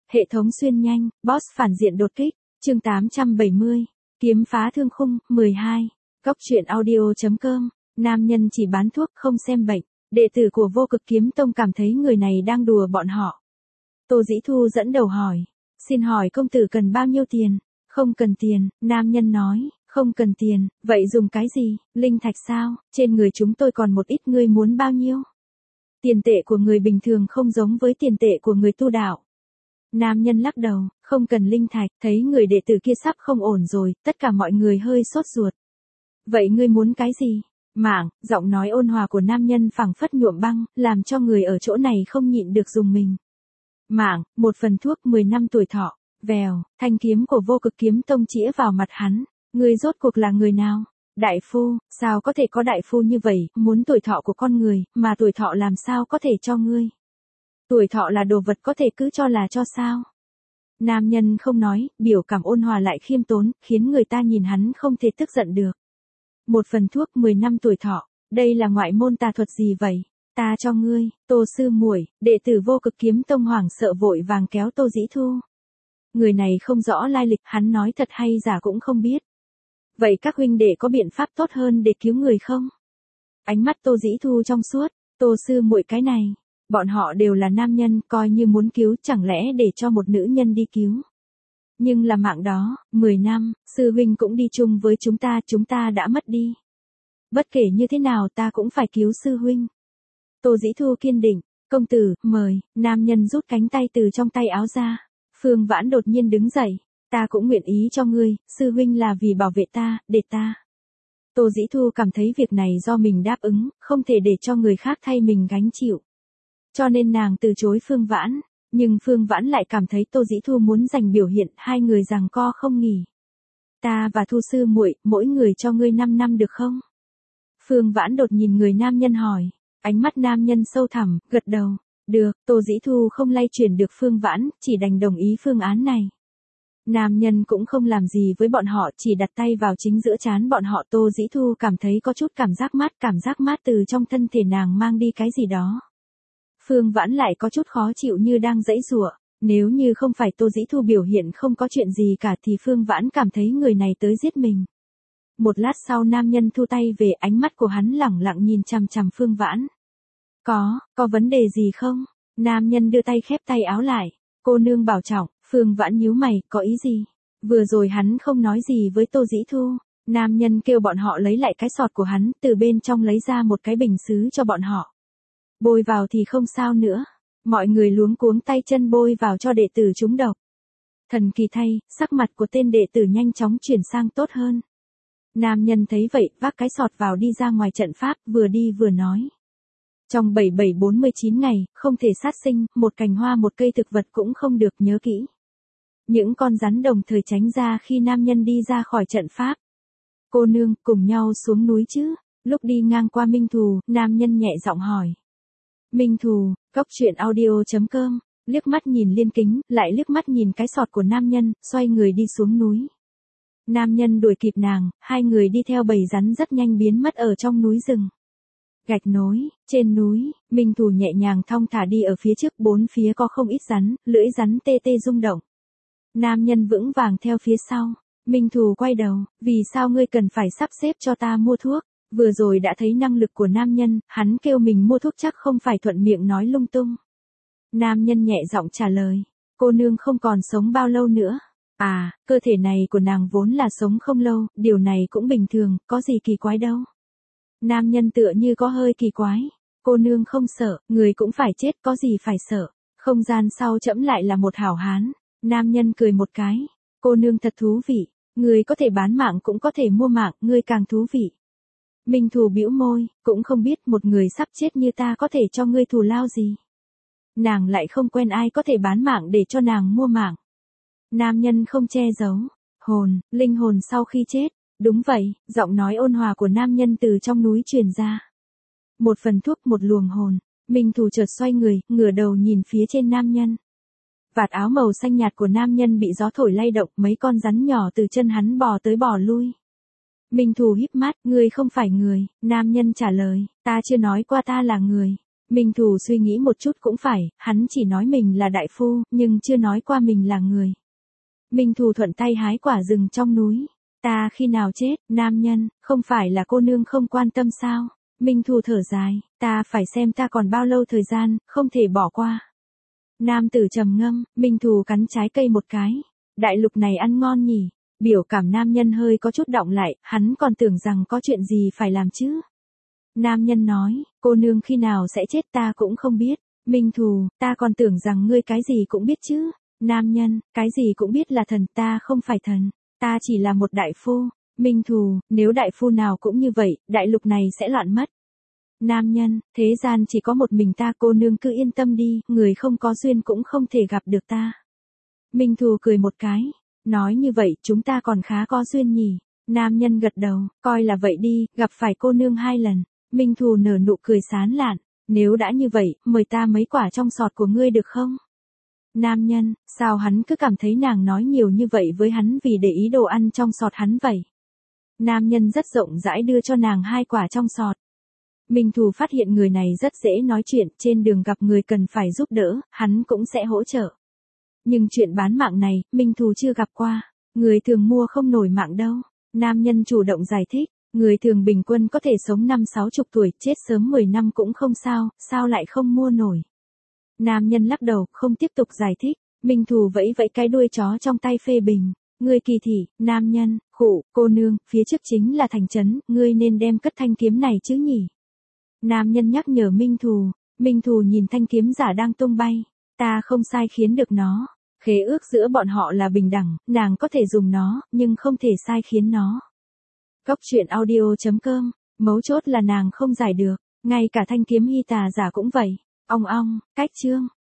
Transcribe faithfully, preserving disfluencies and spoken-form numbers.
Hệ thống xuyên nhanh, boss phản diện đột kích, chương tám trăm bảy mươi, kiếm phá thương khung, mười hai, góc truyện audio.com, nam nhân chỉ bán thuốc không xem bệnh, đệ tử của Vô Cực Kiếm Tông cảm thấy người này đang đùa bọn họ. Tô Dĩ Thu dẫn đầu hỏi, xin hỏi công tử cần bao nhiêu tiền? Không cần tiền, nam nhân nói, không cần tiền, vậy dùng cái gì, linh thạch sao, trên người chúng tôi còn một ít, ngươi muốn bao nhiêu? Tiền tệ của người bình thường không giống với tiền tệ của người tu đạo. Nam nhân lắc đầu, không cần linh thạch, thấy người đệ tử kia sắp không ổn rồi, tất cả mọi người hơi sốt ruột. Vậy ngươi muốn cái gì? Mạng, giọng nói ôn hòa của nam nhân phảng phất nhuộm băng, làm cho người ở chỗ này không nhịn được dùng mình. Mạng, một phần thuốc mười năm tuổi thọ, vèo, thanh kiếm của Vô Cực Kiếm Tông chĩa vào mặt hắn, ngươi rốt cuộc là người nào? Đại phu, sao có thể có đại phu như vậy, muốn tuổi thọ của con người, mà tuổi thọ làm sao có thể cho ngươi? Tuổi thọ là đồ vật có thể cứ cho là cho sao? Nam nhân không nói, biểu cảm ôn hòa lại khiêm tốn, khiến người ta nhìn hắn không thể tức giận được. Một phần thuốc mười năm tuổi thọ, đây là ngoại môn tà thuật gì vậy? Ta cho ngươi, Tô sư muội, đệ tử Vô Cực Kiếm Tông hoảng sợ vội vàng kéo Tô Dĩ Thu. Người này không rõ lai lịch, hắn nói thật hay giả cũng không biết. Vậy các huynh đệ có biện pháp tốt hơn để cứu người không? Ánh mắt Tô Dĩ Thu trong suốt, Tô sư muội cái này, bọn họ đều là nam nhân, coi như muốn cứu, chẳng lẽ để cho một nữ nhân đi cứu. Nhưng là mạng đó, mười năm, sư huynh cũng đi chung với chúng ta, chúng ta đã mất đi. Bất kể như thế nào ta cũng phải cứu sư huynh. Tô Dĩ Thu kiên định, công tử, mời, nam nhân rút cánh tay từ trong tay áo ra. Phương Vãn đột nhiên đứng dậy, ta cũng nguyện ý cho ngươi, sư huynh là vì bảo vệ ta, để ta. Tô Dĩ Thu cảm thấy việc này do mình đáp ứng, không thể để cho người khác thay mình gánh chịu. Cho nên nàng từ chối Phương Vãn, nhưng Phương Vãn lại cảm thấy Tô Dĩ Thu muốn giành biểu hiện, hai người giằng co không nghỉ. Ta và Thu sư muội, mỗi người cho ngươi năm năm được không? Phương Vãn đột nhìn người nam nhân hỏi, ánh mắt nam nhân sâu thẳm, gật đầu, được, Tô Dĩ Thu không lay chuyển được Phương Vãn, chỉ đành đồng ý phương án này. Nam nhân cũng không làm gì với bọn họ, chỉ đặt tay vào chính giữa trán bọn họ. Tô Dĩ Thu cảm thấy có chút cảm giác mát, cảm giác mát từ trong thân thể nàng mang đi cái gì đó. Phương Vãn lại có chút khó chịu như đang giãy giụa, nếu như không phải Tô Dĩ Thu biểu hiện không có chuyện gì cả thì Phương Vãn cảm thấy người này tới giết mình. Một lát sau nam nhân thu tay về, ánh mắt của hắn lẳng lặng nhìn chằm chằm Phương Vãn. Có, có vấn đề gì không? Nam nhân đưa tay khép tay áo lại, cô nương bảo trọng. Phương Vãn nhíu mày, có ý gì? Vừa rồi hắn không nói gì với Tô Dĩ Thu, nam nhân kêu bọn họ lấy lại cái sọt của hắn, từ bên trong lấy ra một cái bình sứ cho bọn họ. Bôi vào thì không sao nữa. Mọi người luống cuống tay chân bôi vào cho đệ tử trúng độc. Thần kỳ thay, sắc mặt của tên đệ tử nhanh chóng chuyển sang tốt hơn. Nam nhân thấy vậy, vác cái sọt vào đi ra ngoài trận pháp, vừa đi vừa nói. Trong bảy bảy bốn mươi chín ngày, không thể sát sinh, một cành hoa một cây thực vật cũng không được, nhớ kỹ. Những con rắn đồng thời tránh ra khi nam nhân đi ra khỏi trận pháp. Cô nương, cùng nhau xuống núi chứ? Lúc đi ngang qua Minh Thù, nam nhân nhẹ giọng hỏi. Minh Thù, góc truyện audio.com, liếc mắt nhìn Liên Kính, lại liếc mắt nhìn cái sọt của nam nhân, xoay người đi xuống núi. Nam nhân đuổi kịp nàng, hai người đi theo bầy rắn rất nhanh biến mất ở trong núi rừng. Gạch nối, trên núi, Minh Thù nhẹ nhàng thong thả đi ở phía trước, bốn phía có không ít rắn, lưỡi rắn tê tê rung động. Nam nhân vững vàng theo phía sau, Minh Thù quay đầu, vì sao ngươi cần phải sắp xếp cho ta mua thuốc? Vừa rồi đã thấy năng lực của nam nhân, hắn kêu mình mua thuốc chắc không phải thuận miệng nói lung tung. Nam nhân nhẹ giọng trả lời, cô nương không còn sống bao lâu nữa. À, cơ thể này của nàng vốn là sống không lâu, điều này cũng bình thường, có gì kỳ quái đâu. Nam nhân tựa như có hơi kỳ quái. Cô nương không sợ, người cũng phải chết, có gì phải sợ. Không gian sau trẫm lại là một hảo hán. Nam nhân cười một cái. Cô nương thật thú vị. Người có thể bán mạng cũng có thể mua mạng, ngươi càng thú vị. Minh Thù bĩu môi, cũng không biết một người sắp chết như ta có thể cho ngươi thù lao gì. Nàng lại không quen ai có thể bán mạng để cho nàng mua mạng. Nam nhân không che giấu. Hồn, linh hồn sau khi chết. Đúng vậy, giọng nói ôn hòa của nam nhân từ trong núi truyền ra. Một phần thuốc một luồng hồn, Minh Thù chợt xoay người, ngửa đầu nhìn phía trên nam nhân. Vạt áo màu xanh nhạt của nam nhân bị gió thổi lay động, mấy con rắn nhỏ từ chân hắn bò tới bò lui. Minh Thù híp mắt, ngươi không phải người, nam nhân trả lời, ta chưa nói qua ta là người. Minh Thù suy nghĩ một chút cũng phải, hắn chỉ nói mình là đại phu, nhưng chưa nói qua mình là người. Minh Thù thuận tay hái quả rừng trong núi. Ta khi nào chết, nam nhân, không phải là cô nương không quan tâm sao? Minh Thù thở dài, ta phải xem ta còn bao lâu thời gian, không thể bỏ qua. Nam tử trầm ngâm, Minh Thù cắn trái cây một cái. Đại lục này ăn ngon nhỉ? Biểu cảm nam nhân hơi có chút động lại, hắn còn tưởng rằng có chuyện gì phải làm chứ. Nam nhân nói, cô nương khi nào sẽ chết ta cũng không biết. Minh Thù, ta còn tưởng rằng ngươi cái gì cũng biết chứ. Nam nhân, cái gì cũng biết là thần, ta không phải thần, ta chỉ là một đại phu. Minh Thù, nếu đại phu nào cũng như vậy, đại lục này sẽ loạn mất. Nam nhân, thế gian chỉ có một mình ta, cô nương cứ yên tâm đi, người không có duyên cũng không thể gặp được ta. Minh Thù cười một cái, nói như vậy chúng ta còn khá có duyên nhỉ. Nam nhân gật đầu, coi là vậy đi, gặp phải cô nương hai lần. Minh Thù nở nụ cười sán lạn, nếu đã như vậy, mời ta mấy quả trong sọt của ngươi được không? Nam nhân, sao hắn cứ cảm thấy nàng nói nhiều như vậy với hắn vì để ý đồ ăn trong sọt hắn vậy? Nam nhân rất rộng rãi đưa cho nàng hai quả trong sọt. Minh Thù phát hiện người này rất dễ nói chuyện, trên đường gặp người cần phải giúp đỡ, hắn cũng sẽ hỗ trợ. Nhưng chuyện bán mạng này, Minh Thù chưa gặp qua, người thường mua không nổi mạng đâu. Nam nhân chủ động giải thích, người thường bình quân có thể sống năm sáu chục tuổi, chết sớm mười năm cũng không sao, sao lại không mua nổi. Nam nhân lắc đầu, không tiếp tục giải thích. Minh Thù vẫy vẫy cái đuôi chó trong tay phê bình. Ngươi kỳ thị, nam nhân, khụ, cô nương, phía trước chính là thành trấn, ngươi nên đem cất thanh kiếm này chứ nhỉ. Nam nhân nhắc nhở Minh Thù. Minh Thù nhìn thanh kiếm giả đang tung bay. Ta không sai khiến được nó. Khế ước giữa bọn họ là bình đẳng, nàng có thể dùng nó, nhưng không thể sai khiến nó. Góc truyện audio chấm com, mấu chốt là nàng không giải được, ngay cả thanh kiếm hy tà giả cũng vậy. Ong ong, cách chương.